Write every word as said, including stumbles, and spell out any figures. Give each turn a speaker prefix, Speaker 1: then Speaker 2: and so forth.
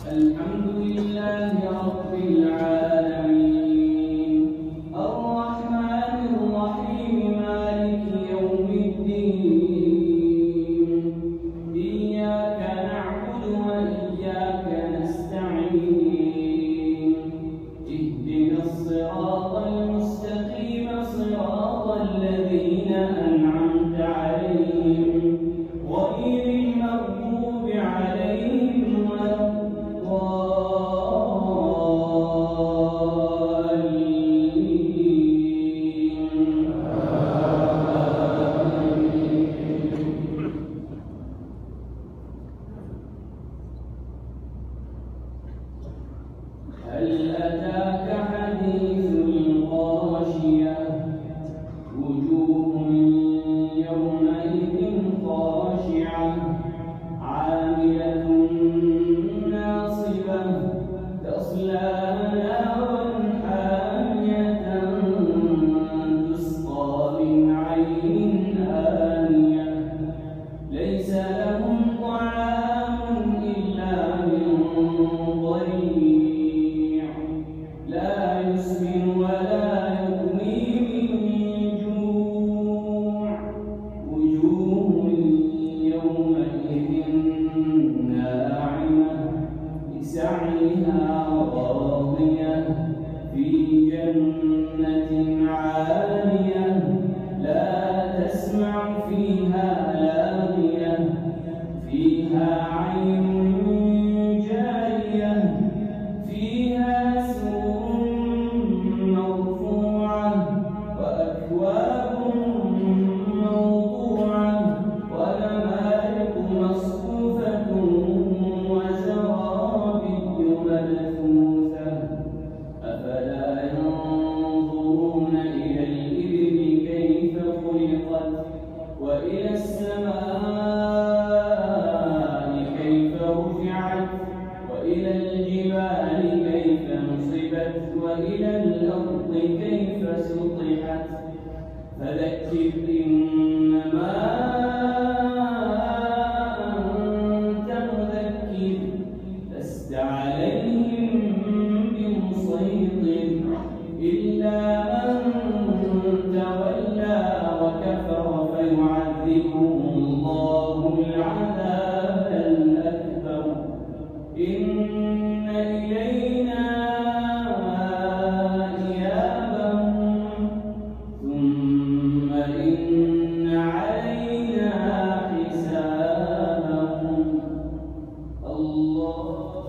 Speaker 1: الحمد لله رب العالمين الرحمن الرحيم مالك يوم الدين إياك نعبد وإياك نستعين اهدنا الصراط المستقيم صراط الذين أنعمت عليهم غير المغضوب عليهم ولا هل أتاك حديث الغاشية وجوه يومئذ خاشعة عاملة ناصبة تصلى نارا حامية تسقى من عين آنية ليس لهم طعام إلا من ضريع لا يسمن ولا يغني من جوع وجوه يومئذ ناعمة لسعيها راضية في جنة عالية لا تسمع فيها لاغية فيها عين جارية فيها سرر مرفوعة وأكواب موضوعة ونمارق مصفوفة وزرابي مبثوثة أفلا ينظرون إلى الإبل كيف خلقت وإلى السماء كيف رفعت وإلى الجبال كيف نصبت وإلى الأرض كيف سطحت فذكر إنما أنت مذكر لست عليهم بمسيطر إلا من تولى وكفر فيعذبه الله العذاب الأكبر إن إلينا إيابهم ثم إن علينا حسابهم الله